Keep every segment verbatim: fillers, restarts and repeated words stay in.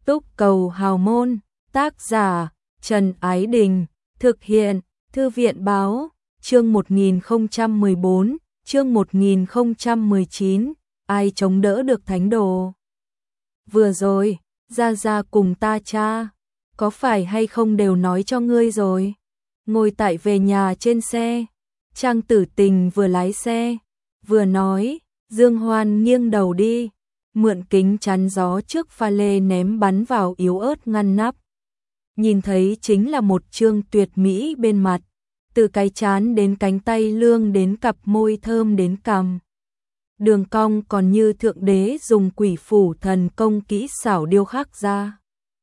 Túc Cầu Hào Môn, tác giả Trần Ái Đình, thực hiện Thư viện Báo, chương một nghìn không trăm mười bốn, chương một nghìn không trăm mười chín, ai chống đỡ được thánh đồ. Vừa rồi, Gia Gia cùng ta cha, có phải hay không đều nói cho ngươi rồi. Ngồi tại về nhà trên xe, Trang Tử Tình vừa lái xe, vừa nói, Dương Hoan nghiêng đầu đi, mượn kính chắn gió trước pha lê ném bắn vào yếu ớt ngăn nắp. Nhìn thấy chính là một trương tuyệt mỹ bên mặt, từ cái trán đến cánh tay lương đến cặp môi thơm đến cằm. Đường cong còn như thượng đế dùng quỷ phủ thần công kỹ xảo điêu khắc ra.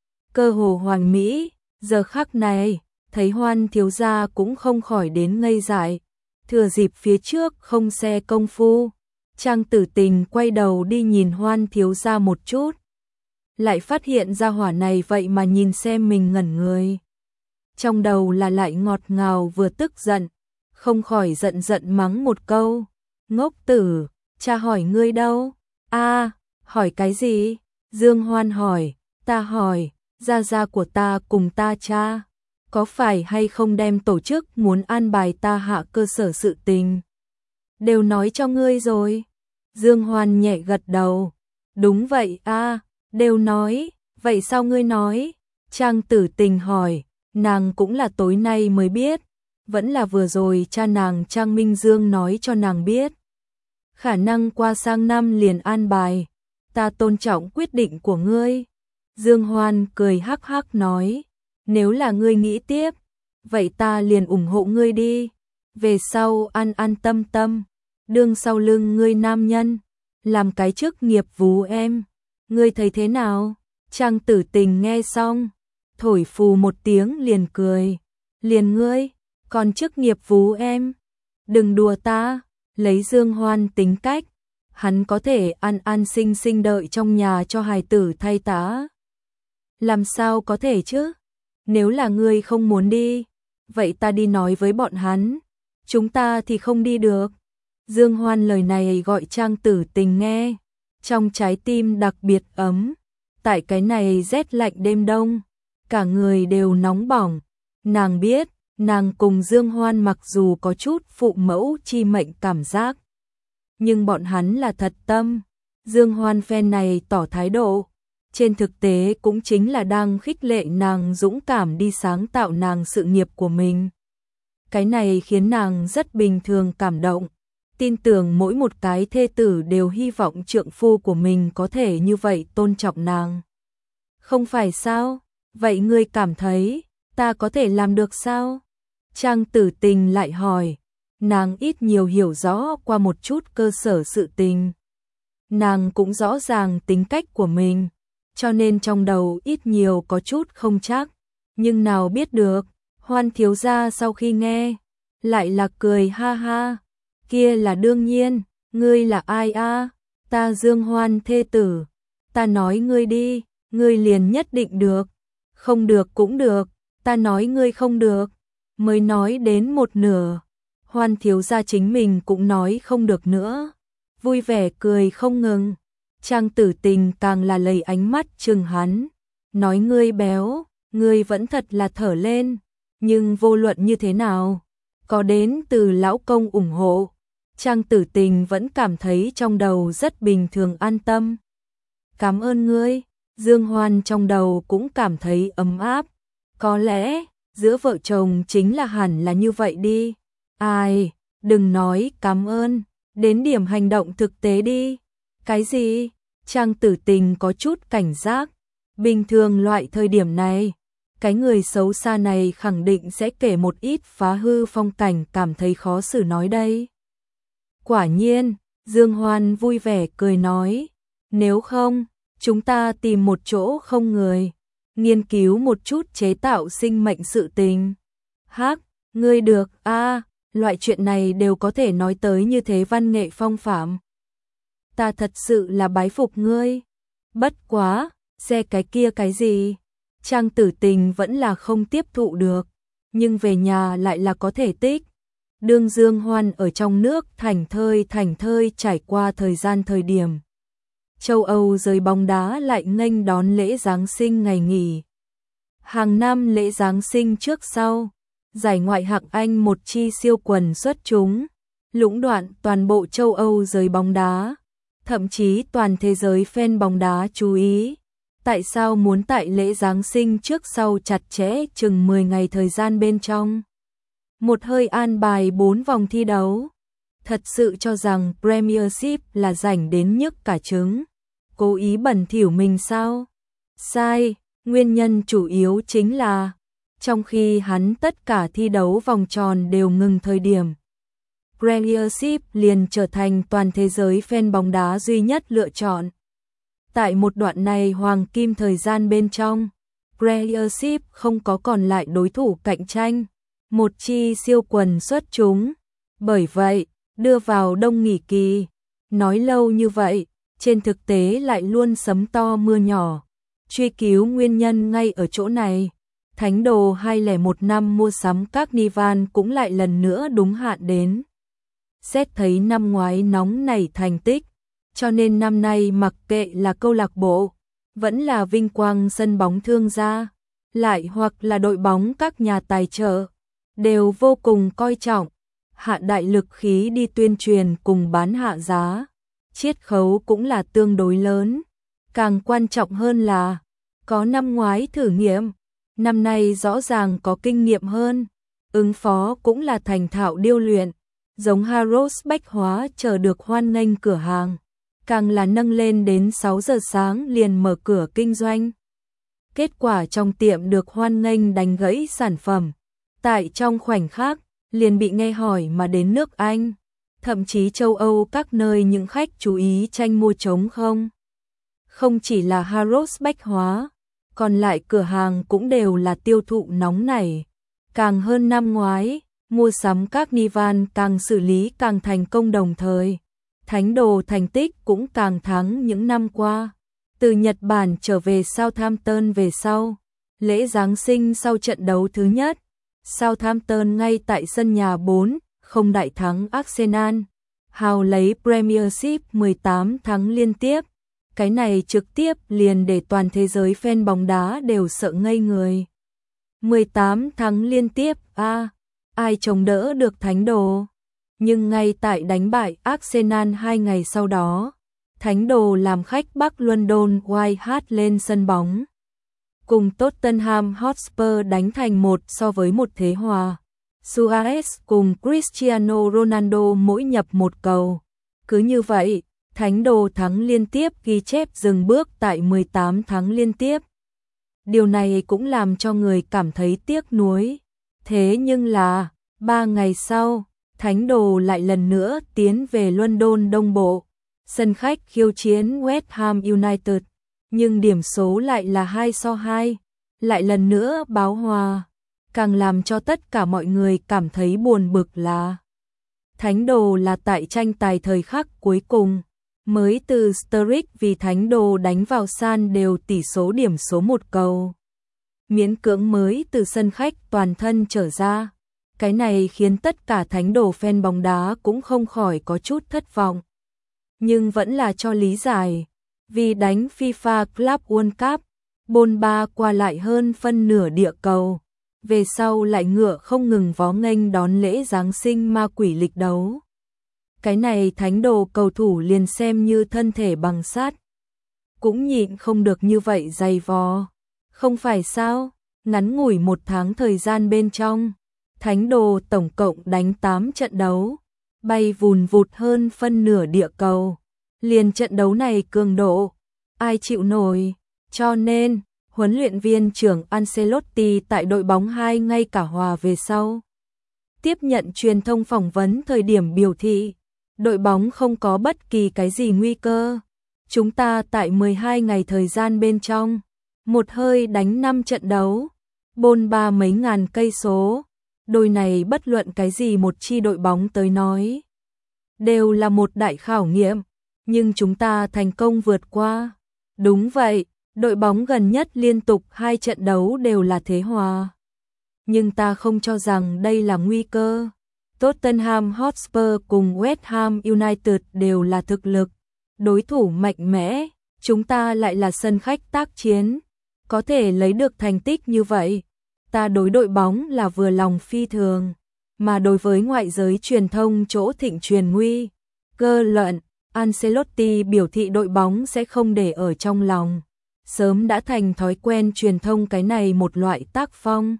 Cơ hồ hoàn mỹ, giờ khắc này, thấy Hoan thiếu gia cũng không khỏi đến ngây dại. Thừa dịp phía trước không xe công phu, Trang Tử Tình quay đầu đi nhìn Hoan thiếu gia một chút. Lại phát hiện ra hỏa này vậy mà nhìn xem mình ngẩn người. Trong đầu là lại ngọt ngào vừa tức giận, không khỏi giận giận mắng một câu. Ngốc tử, cha hỏi ngươi đâu? A, hỏi cái gì? Dương Hoan hỏi, ta hỏi, gia gia của ta cùng ta cha, có phải hay không đem tổ chức muốn an bài ta hạ cơ sở sự tình? Đều nói cho ngươi rồi. Dương Hoan nhẹ gật đầu. Đúng vậy a, đều nói, vậy sao ngươi nói? Trang Tử Tình hỏi, nàng cũng là tối nay mới biết, vẫn là vừa rồi cha nàng Trang Minh Dương nói cho nàng biết. Khả năng qua sang năm liền an bài, ta tôn trọng quyết định của ngươi. Dương Hoan cười hắc hắc nói, nếu là ngươi nghĩ tiếp, vậy ta liền ủng hộ ngươi đi. Về sau an an tâm tâm, đương sau lưng ngươi nam nhân, làm cái chức nghiệp vú em. Ngươi thấy thế nào? Trang Tử Tình nghe xong, thổi phù một tiếng liền cười. Liền ngươi, còn chức nghiệp vú em? Đừng đùa ta, lấy Dương Hoan tính cách, hắn có thể an an sinh sinh đợi trong nhà cho hài tử thay tá. Làm sao có thể chứ? Nếu là ngươi không muốn đi, vậy ta đi nói với bọn hắn, chúng ta thì không đi được. Dương Hoan lời này gọi Trang Tử Tình nghe, trong trái tim đặc biệt ấm. Tại cái này rét lạnh đêm đông, cả người đều nóng bỏng. Nàng biết, nàng cùng Dương Hoan mặc dù có chút phụ mẫu chi mệnh cảm giác, nhưng bọn hắn là thật tâm. Dương Hoan phen này tỏ thái độ, trên thực tế cũng chính là đang khích lệ nàng dũng cảm đi sáng tạo nàng sự nghiệp của mình. Cái này khiến nàng rất bình thường cảm động, tin tưởng mỗi một cái thê tử đều hy vọng trượng phu của mình có thể như vậy tôn trọng nàng. Không phải sao? Vậy ngươi cảm thấy ta có thể làm được sao? Trang Tử Tình lại hỏi, nàng ít nhiều hiểu rõ qua một chút cơ sở sự tình. Nàng cũng rõ ràng tính cách của mình, cho nên trong đầu ít nhiều có chút không chắc, nhưng nào biết được. Hoan thiếu gia sau khi nghe, lại là cười ha ha, kia là đương nhiên, ngươi là ai a? Ta Dương Hoan thê tử, ta nói ngươi đi, ngươi liền nhất định được, không được cũng được, ta nói ngươi không được, mới nói đến một nửa, Hoan thiếu gia chính mình cũng nói không được nữa, vui vẻ cười không ngừng. Trang Tử Tình càng là lấy ánh mắt chừng hắn, nói ngươi béo, ngươi vẫn thật là thở lên, nhưng vô luận như thế nào, có đến từ lão công ủng hộ, Trang Tử Tình vẫn cảm thấy trong đầu rất bình thường an tâm. Cảm ơn ngươi. Dương Hoan trong đầu cũng cảm thấy ấm áp, có lẽ giữa vợ chồng chính là hẳn là như vậy đi. Ai, đừng nói cảm ơn, đến điểm hành động thực tế đi. Cái gì? Trang Tử Tình có chút cảnh giác, bình thường loại thời điểm này, cái người xấu xa này khẳng định sẽ kể một ít phá hư phong cảnh cảm thấy khó xử nói đây. Quả nhiên, Dương Hoan vui vẻ cười nói, nếu không, chúng ta tìm một chỗ không người, nghiên cứu một chút chế tạo sinh mệnh sự tình. Hắc, ngươi được a, loại chuyện này đều có thể nói tới như thế văn nghệ phong phạm. Ta thật sự là bái phục ngươi. Bất quá, xe cái kia cái gì? Trang Tử Tình vẫn là không tiếp thụ được, nhưng về nhà lại là có thể tích. Đương Dương Hoan ở trong nước thành thơi thành thơi trải qua thời gian thời điểm. châu Âu giới bóng đá lại nghênh đón lễ Giáng sinh ngày nghỉ. Hàng năm lễ Giáng sinh trước sau, giải ngoại hạng Anh một chi siêu quần xuất chúng, lũng đoạn toàn bộ châu Âu giới bóng đá, thậm chí toàn thế giới fan bóng đá chú ý. Tại sao muốn tại lễ Giáng sinh trước sau chặt chẽ chừng mười ngày thời gian bên trong? Một hơi an bài bốn vòng thi đấu. Thật sự cho rằng Premiership là rảnh đến nhức cả trứng. Cố ý bẩn thỉu mình sao? Sai, nguyên nhân chủ yếu chính là trong khi hắn tất cả thi đấu vòng tròn đều ngừng thời điểm, Premiership liền trở thành toàn thế giới fan bóng đá duy nhất lựa chọn. Tại một đoạn này hoàng kim thời gian bên trong, Premiership không có còn lại đối thủ cạnh tranh, một chi siêu quần xuất chúng. Bởi vậy, đưa vào đông nghỉ kỳ, nói lâu như vậy, trên thực tế lại luôn sấm to mưa nhỏ. Truy cứu nguyên nhân ngay ở chỗ này, Thánh đồ hai không một năm mua sắm Carnival cũng lại lần nữa đúng hạn đến. Xét thấy năm ngoái nóng nảy thành tích, cho nên năm nay mặc kệ là câu lạc bộ, vẫn là vinh quang sân bóng thương gia, lại hoặc là đội bóng các nhà tài trợ, đều vô cùng coi trọng, hạ đại lực khí đi tuyên truyền cùng bán hạ giá. Chiết khấu cũng là tương đối lớn, càng quan trọng hơn là có năm ngoái thử nghiệm, năm nay rõ ràng có kinh nghiệm hơn, ứng phó cũng là thành thạo điêu luyện, giống Harrods Bách Hóa chờ được hoan nghênh cửa hàng, càng là nâng lên đến sáu giờ sáng liền mở cửa kinh doanh. Kết quả trong tiệm được hoan nghênh đánh gãy sản phẩm, tại trong khoảnh khắc liền bị nghe hỏi mà đến nước Anh, thậm chí châu Âu các nơi những khách chú ý tranh mua trống không. Không chỉ là Harrods Bách Hóa, còn lại cửa hàng cũng đều là tiêu thụ nóng nảy. Càng hơn năm ngoái, mua sắm Carnival càng xử lý càng thành công đồng thời. Thánh đồ thành tích cũng càng thắng những năm qua. Từ Nhật Bản trở về Southampton về sau, lễ Giáng sinh sau trận đấu thứ nhất, Southampton ngay tại sân nhà bốn không đại thắng Arsenal, hào lấy Premiership mười tám thắng liên tiếp. Cái này trực tiếp liền để toàn thế giới fan bóng đá đều sợ ngây người. mười tám thắng liên tiếp, a à, ai chống đỡ được Thánh đồ? Nhưng ngay tại đánh bại Arsenal hai ngày sau đó, Thánh đồ làm khách Bắc London White Hart lên sân bóng, cùng Tottenham Hotspur đánh thành một so với một thế hòa. Suarez cùng Cristiano Ronaldo mỗi nhập một cầu. Cứ như vậy, Thánh đồ thắng liên tiếp ghi chép dừng bước tại mười tám thắng liên tiếp. Điều này cũng làm cho người cảm thấy tiếc nuối. Thế nhưng là, ba ngày sau, Thánh đồ lại lần nữa tiến về London Đông Bộ, sân khách khiêu chiến West Ham United, nhưng điểm số lại là hai so hai, lại lần nữa báo hòa. Càng làm cho tất cả mọi người cảm thấy buồn bực là Thánh đồ là tại tranh tài thời khắc cuối cùng, mới từ Sturridge vì Thánh đồ đánh vào san đều tỷ số điểm số một cầu. Miễn cưỡng mới từ sân khách toàn thân trở ra. Cái này khiến tất cả Thánh đồ fan bóng đá cũng không khỏi có chút thất vọng. Nhưng vẫn là cho lý giải, vì đánh FIFA Club World Cup, bôn ba qua lại hơn phân nửa địa cầu. Về sau lại ngựa không ngừng vó nghênh đón lễ Giáng sinh ma quỷ lịch đấu. Cái này Thánh đồ cầu thủ liền xem như thân thể bằng sắt, cũng nhịn không được như vậy dày vò. Không phải sao, ngắn ngủi một tháng thời gian bên trong, Thánh đồ tổng cộng đánh tám trận đấu, bay vùn vụt hơn phân nửa địa cầu. Liền trận đấu này cường độ, ai chịu nổi, cho nên huấn luyện viên trưởng Ancelotti tại đội bóng hai ngay cả hòa về sau. Tiếp nhận truyền thông phỏng vấn thời điểm biểu thị, đội bóng không có bất kỳ cái gì nguy cơ. Chúng ta tại mười hai ngày thời gian bên trong, một hơi đánh năm trận đấu, bôn ba mấy ngàn cây số. Đôi này bất luận cái gì một chi đội bóng tới nói, đều là một đại khảo nghiệm, nhưng chúng ta thành công vượt qua. Đúng vậy. Đội bóng gần nhất liên tục hai trận đấu đều là thế hòa. Nhưng ta không cho rằng đây là nguy cơ. Tottenham Hotspur cùng West Ham United đều là thực lực, đối thủ mạnh mẽ, chúng ta lại là sân khách tác chiến, có thể lấy được thành tích như vậy. Ta đối đội bóng là vừa lòng phi thường, mà đối với ngoại giới truyền thông chỗ thịnh truyền nguy, cơ luận, Ancelotti biểu thị đội bóng sẽ không để ở trong lòng. Sớm đã thành thói quen truyền thông cái này một loại tác phong.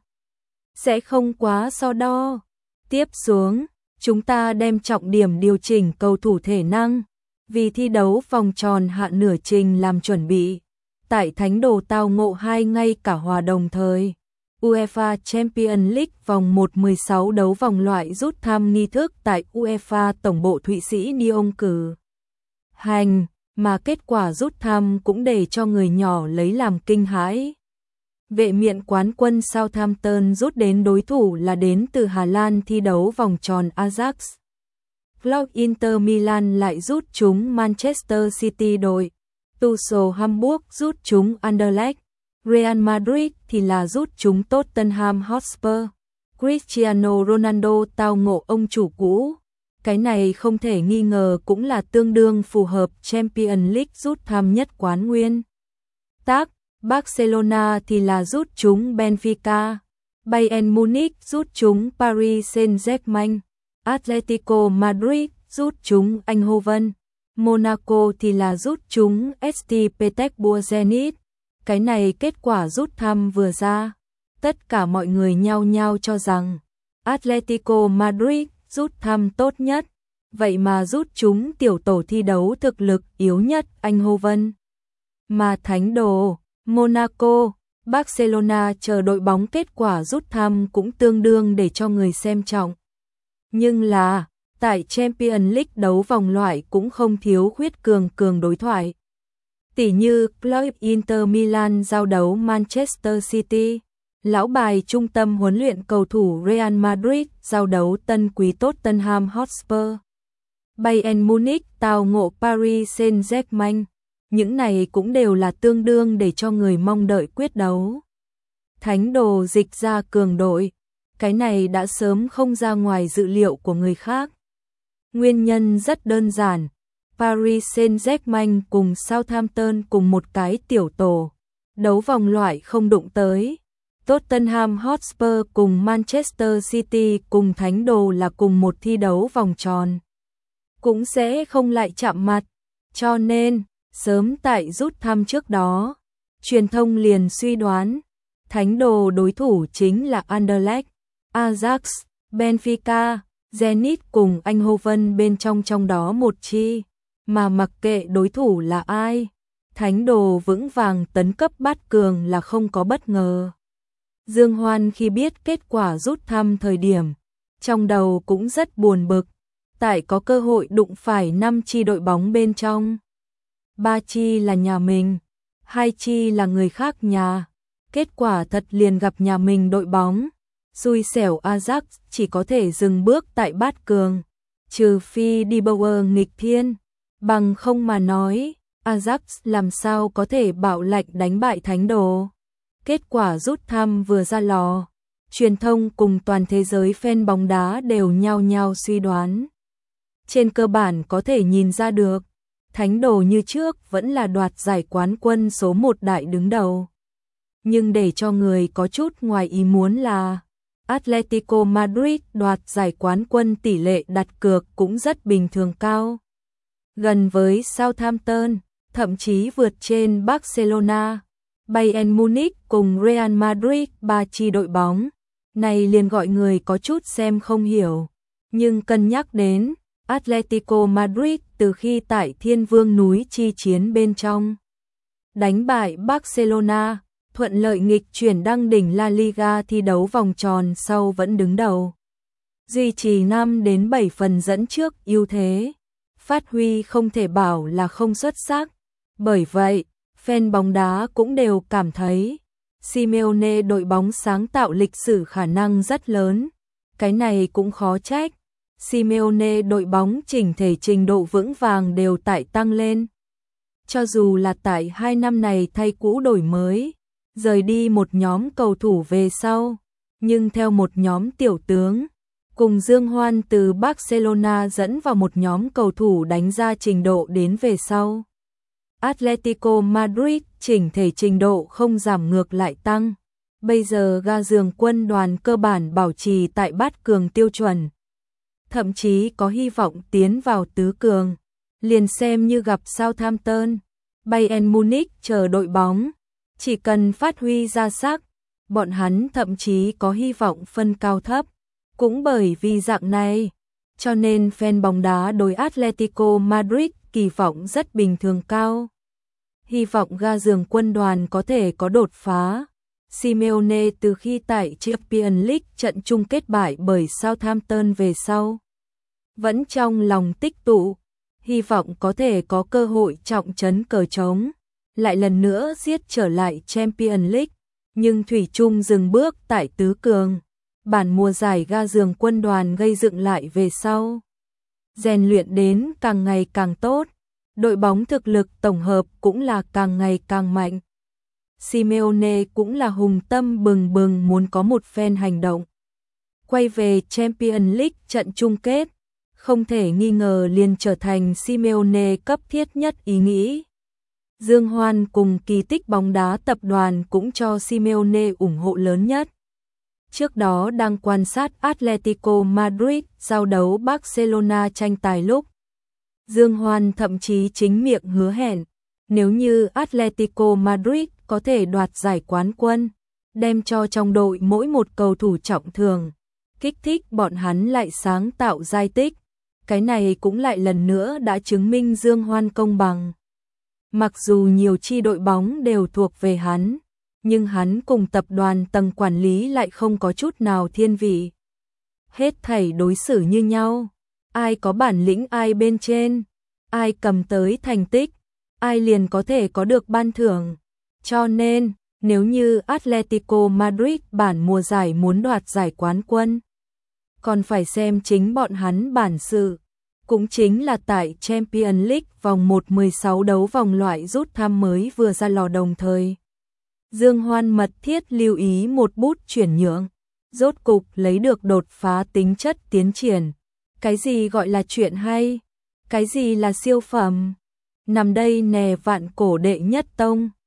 Sẽ không quá so đo. Tiếp xuống, chúng ta đem trọng điểm điều chỉnh cầu thủ thể năng, vì thi đấu vòng tròn hạ nửa trình làm chuẩn bị. Tại Thánh Đồ tao ngộ hai ngay cả hòa đồng thời. UEFA Champions League vòng một mười sáu đấu vòng loại rút thăm nghi thức tại UEFA tổng bộ Thụy Sĩ Lyon cử hành, mà kết quả rút thăm cũng để cho người nhỏ lấy làm kinh hãi. Vệ miện quán quân Southampton rút đến đối thủ là đến từ Hà Lan thi đấu vòng tròn Ajax. Club Inter Milan lại rút chúng Manchester City đội. Tuchel Hamburg rút chúng Anderlecht. Real Madrid thì là rút chúng Tottenham Hotspur. Cristiano Ronaldo tao ngộ ông chủ cũ. Cái này không thể nghi ngờ cũng là tương đương phù hợp Champions League rút thăm nhất quán nguyên tắc. Barcelona thì là rút chúng Benfica. Bayern Munich rút chúng Paris Saint-Germain. Atletico Madrid rút chúng Eindhoven. Monaco thì là rút chúng ét tê Petersburg Zenit. Cái này kết quả rút thăm vừa ra, tất cả mọi người nhao nhao cho rằng Atletico Madrid rút thăm tốt nhất, vậy mà rút chúng tiểu tổ thi đấu thực lực yếu nhất Eindhoven. Mà Thánh Đồ, Monaco, Barcelona chờ đội bóng kết quả rút thăm cũng tương đương để cho người xem trọng. Nhưng là, tại Champions League đấu vòng loại cũng không thiếu khuyết cường cường đối thoại. Tỷ như Club Inter Milan giao đấu Manchester City, lão bài trung tâm huấn luyện cầu thủ Real Madrid giao đấu tân quý Tottenham Hotspur. Bayern Munich tao ngộ Paris Saint-Germain, những này cũng đều là tương đương để cho người mong đợi quyết đấu. Thánh Đồ dịch ra cường đội, cái này đã sớm không ra ngoài dự liệu của người khác. Nguyên nhân rất đơn giản. Paris Saint-Germain cùng Southampton cùng một cái tiểu tổ, đấu vòng loại không đụng tới. Tottenham Hotspur cùng Manchester City cùng Thánh Đồ là cùng một thi đấu vòng tròn, cũng sẽ không lại chạm mặt. Cho nên, sớm tại rút thăm trước đó, truyền thông liền suy đoán, Thánh Đồ đối thủ chính là Anderlecht, Ajax, Benfica, Zenit cùng Eindhoven bên trong trong đó một chi. Mà mặc kệ đối thủ là ai, Thánh Đồ vững vàng tấn cấp bát cường là không có bất ngờ. Dương Hoan khi biết kết quả rút thăm thời điểm, trong đầu cũng rất buồn bực, tại có cơ hội đụng phải năm chi đội bóng bên trong. Ba chi là nhà mình, hai chi là người khác nhà. Kết quả thật liền gặp nhà mình đội bóng. Xui xẻo Ajax chỉ có thể dừng bước tại bát cường, trừ phi đi Bauer nghịch thiên. Bằng không mà nói, Ajax làm sao có thể bạo lệnh đánh bại Thánh Đồ. Kết quả rút thăm vừa ra lò, truyền thông cùng toàn thế giới fan bóng đá đều nhao nhao suy đoán. Trên cơ bản có thể nhìn ra được, Thánh Đồ như trước vẫn là đoạt giải quán quân số một đại đứng đầu. Nhưng để cho người có chút ngoài ý muốn là Atletico Madrid đoạt giải quán quân tỷ lệ đặt cược cũng rất bình thường cao. Gần với Southampton, thậm chí vượt trên Barcelona, Bayern Munich cùng Real Madrid ba chi đội bóng. Này liền gọi người có chút xem không hiểu. Nhưng cân nhắc đến, Atletico Madrid từ khi tại Thiên Vương núi chi chiến bên trong đánh bại Barcelona, thuận lợi nghịch chuyển đăng đỉnh La Liga thi đấu vòng tròn sau vẫn đứng đầu. Duy trì năm đến bảy phần dẫn trước ưu thế. Phát huy không thể bảo là không xuất sắc. Bởi vậy, fan bóng đá cũng đều cảm thấy Simeone đội bóng sáng tạo lịch sử khả năng rất lớn. Cái này cũng khó trách. Simeone đội bóng chỉnh thể trình độ vững vàng đều tại tăng lên. Cho dù là tại hai năm này thay cũ đổi mới, rời đi một nhóm cầu thủ về sau, nhưng theo một nhóm tiểu tướng, cùng Dương Hoan từ Barcelona dẫn vào một nhóm cầu thủ đánh ra trình độ đến về sau. Atletico Madrid chỉnh thể trình độ không giảm ngược lại tăng. Bây giờ ga giường quân đoàn cơ bản bảo trì tại bát cường tiêu chuẩn. Thậm chí có hy vọng tiến vào tứ cường. Liền xem như gặp Southampton, Bayern Munich chờ đội bóng. Chỉ cần phát huy ra sắc, bọn hắn thậm chí có hy vọng phân cao thấp. Cũng bởi vì dạng này, cho nên fan bóng đá đối Atletico Madrid kỳ vọng rất bình thường cao. Hy vọng ga giường quân đoàn có thể có đột phá. Simeone từ khi tại Champions League trận chung kết bại bởi Southampton về sau, vẫn trong lòng tích tụ, hy vọng có thể có cơ hội trọng trấn cờ trống, lại lần nữa giết trở lại Champions League, nhưng thủy chung dừng bước tại tứ cường. Bản mùa giải ga giường quân đoàn gây dựng lại về sau, rèn luyện đến càng ngày càng tốt, đội bóng thực lực tổng hợp cũng là càng ngày càng mạnh. Simeone cũng là hùng tâm bừng bừng muốn có một phen hành động. Quay về Champions League trận chung kết, không thể nghi ngờ liền trở thành Simeone cấp thiết nhất ý nghĩ. Dương Hoan cùng kỳ tích bóng đá tập đoàn cũng cho Simeone ủng hộ lớn nhất. Trước đó đang quan sát Atletico Madrid giao đấu Barcelona tranh tài lúc, Dương Hoan thậm chí chính miệng hứa hẹn, nếu như Atletico Madrid có thể đoạt giải quán quân, đem cho trong đội mỗi một cầu thủ trọng thường, kích thích bọn hắn lại sáng tạo giai tích. Cái này cũng lại lần nữa đã chứng minh Dương Hoan công bằng. Mặc dù nhiều chi đội bóng đều thuộc về hắn, nhưng hắn cùng tập đoàn tầng quản lý lại không có chút nào thiên vị. Hết thảy đối xử như nhau, ai có bản lĩnh ai bên trên, ai cầm tới thành tích, ai liền có thể có được ban thưởng. Cho nên, nếu như Atletico Madrid bản mùa giải muốn đoạt giải quán quân, còn phải xem chính bọn hắn bản sự. Cũng chính là tại Champions League vòng một mười sáu đấu vòng loại rút thăm mới vừa ra lò đồng thời. Dương Hoan mật thiết lưu ý một bút chuyển nhượng, rốt cục lấy được đột phá tính chất tiến triển. Cái gì gọi là chuyện hay? Cái gì là siêu phẩm? Nằm đây nè vạn cổ đệ nhất tông.